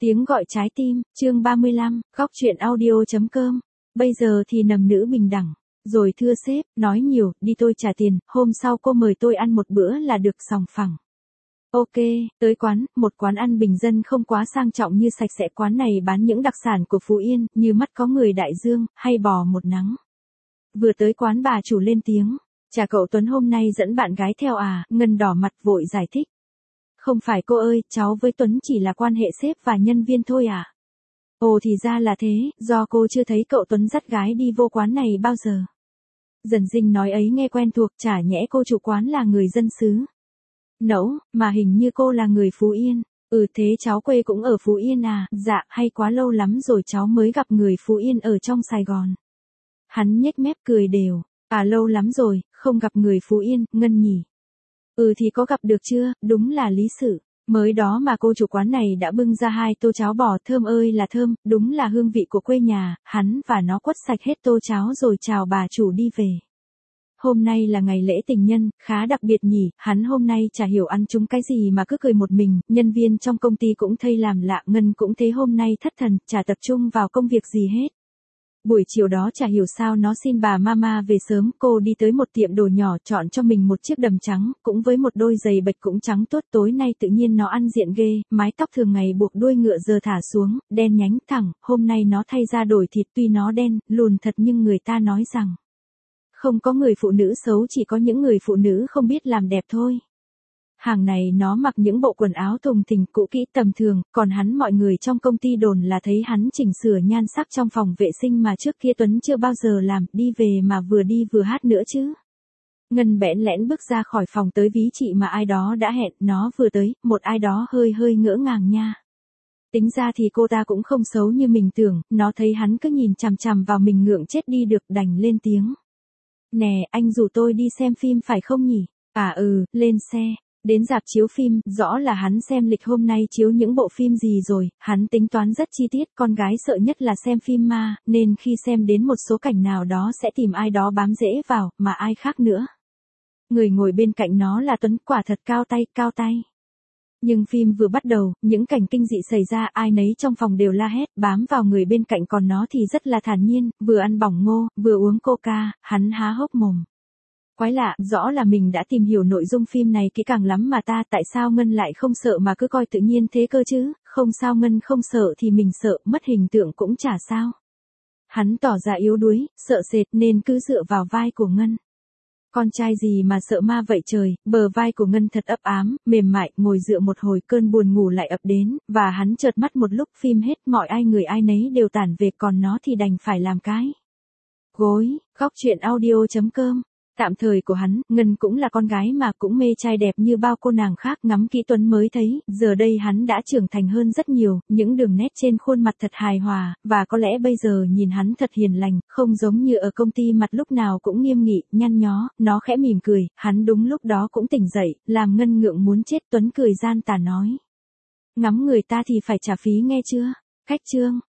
Tiếng gọi trái tim, chương 35, góc chuyện audio.com. Bây giờ thì nầm nữ bình đẳng. Rồi thưa sếp, nói nhiều, đi tôi trả tiền, hôm sau cô mời tôi ăn một bữa là được sòng phẳng. Ok, tới quán, một quán ăn bình dân không quá sang trọng như sạch sẽ. Quán này bán những đặc sản của Phú Yên, như mắt có người đại dương, hay bò một nắng. Vừa tới quán bà chủ lên tiếng, chả cậu Tuấn hôm nay dẫn bạn gái theo à? Ngân đỏ mặt vội giải thích. Không phải cô ơi, cháu với Tuấn chỉ là quan hệ sếp và nhân viên thôi à? Ồ thì ra là thế, do cô chưa thấy cậu Tuấn dắt gái đi vô quán này bao giờ. Dần Dinh nói ấy nghe quen thuộc, chả nhẽ cô chủ quán là người dân xứ. Nẫu, mà hình như cô là người Phú Yên. Ừ thế cháu quê cũng ở Phú Yên à? Dạ, hay quá lâu lắm rồi cháu mới gặp người Phú Yên ở trong Sài Gòn. Hắn nhếch mép cười đều. À lâu lắm rồi, không gặp người Phú Yên, Ngân nhỉ. Ừ thì có gặp được chưa, đúng là lý sự. Mới đó mà cô chủ quán này đã bưng ra 2 tô cháo bò thơm ơi là thơm, đúng là hương vị của quê nhà. Hắn và nó quất sạch hết tô cháo rồi chào bà chủ đi về. Hôm nay là ngày lễ tình nhân, khá đặc biệt nhỉ. Hắn hôm nay chả hiểu ăn trúng cái gì mà cứ cười một mình. Nhân viên trong công ty cũng thây làm lạ, Ngân cũng thế, hôm nay thất thần, chả tập trung vào công việc gì hết. Buổi chiều đó chả hiểu sao nó xin bà mama về sớm. Cô đi tới một tiệm đồ nhỏ chọn cho mình một chiếc đầm trắng, cũng với một đôi giày bạch cũng trắng tuốt. Tối nay tự nhiên nó ăn diện ghê, mái tóc thường ngày buộc đuôi ngựa giờ thả xuống, đen nhánh thẳng. Hôm nay nó thay ra đổi thịt, tuy nó đen, lùn thật nhưng người ta nói rằng không có người phụ nữ xấu, chỉ có những người phụ nữ không biết làm đẹp thôi. Hàng này nó mặc những bộ quần áo thùng thình cũ kỹ tầm thường, còn hắn mọi người trong công ty đồn là thấy hắn chỉnh sửa nhan sắc trong phòng vệ sinh mà trước kia Tuấn chưa bao giờ làm, đi về mà vừa đi vừa hát nữa chứ. Ngân bẽn lẽn bước ra khỏi phòng tới ví chị mà ai đó đã hẹn, nó vừa tới, một ai đó hơi ngỡ ngàng nha. Tính ra thì cô ta cũng không xấu như mình tưởng, nó thấy hắn cứ nhìn chằm chằm vào mình ngượng chết đi được, đành lên tiếng. Nè, anh rủ tôi đi xem phim phải không nhỉ? À ừ, lên xe. Đến rạp chiếu phim, rõ là hắn xem lịch hôm nay chiếu những bộ phim gì rồi, hắn tính toán rất chi tiết, con gái sợ nhất là xem phim ma, nên khi xem đến một số cảnh nào đó sẽ tìm ai đó bám rễ vào, mà ai khác nữa. Người ngồi bên cạnh nó là Tuấn, quả thật cao tay. Nhưng phim vừa bắt đầu, những cảnh kinh dị xảy ra, ai nấy trong phòng đều la hét, bám vào người bên cạnh, còn nó thì rất là thản nhiên, vừa ăn bỏng ngô, vừa uống coca, hắn há hốc mồm. Quái lạ, rõ là mình đã tìm hiểu nội dung phim này kỹ càng lắm mà ta, tại sao Ngân lại không sợ mà cứ coi tự nhiên thế cơ chứ? Không sao, Ngân không sợ thì mình sợ, mất hình tượng cũng chả sao. Hắn tỏ ra yếu đuối, sợ sệt nên cứ dựa vào vai của Ngân. Con trai gì mà sợ ma vậy trời, bờ vai của Ngân thật ấp ám, mềm mại, ngồi dựa một hồi cơn buồn ngủ lại ập đến, và hắn chợt mắt một lúc, phim hết, mọi người ai nấy đều tản về, còn nó thì đành phải làm cái gối. Góc chuyện audio.com. Tạm thời của hắn, Ngân cũng là con gái mà, cũng mê trai đẹp như bao cô nàng khác, ngắm kỹ Tuấn mới thấy, giờ đây hắn đã trưởng thành hơn rất nhiều, những đường nét trên khuôn mặt thật hài hòa, và có lẽ bây giờ nhìn hắn thật hiền lành, không giống như ở công ty mặt lúc nào cũng nghiêm nghị, nhăn nhó. Nó khẽ mỉm cười, hắn đúng lúc đó cũng tỉnh dậy, làm Ngân ngượng muốn chết. Tuấn cười gian tà nói. Ngắm người ta thì phải trả phí nghe chưa? Khách trương.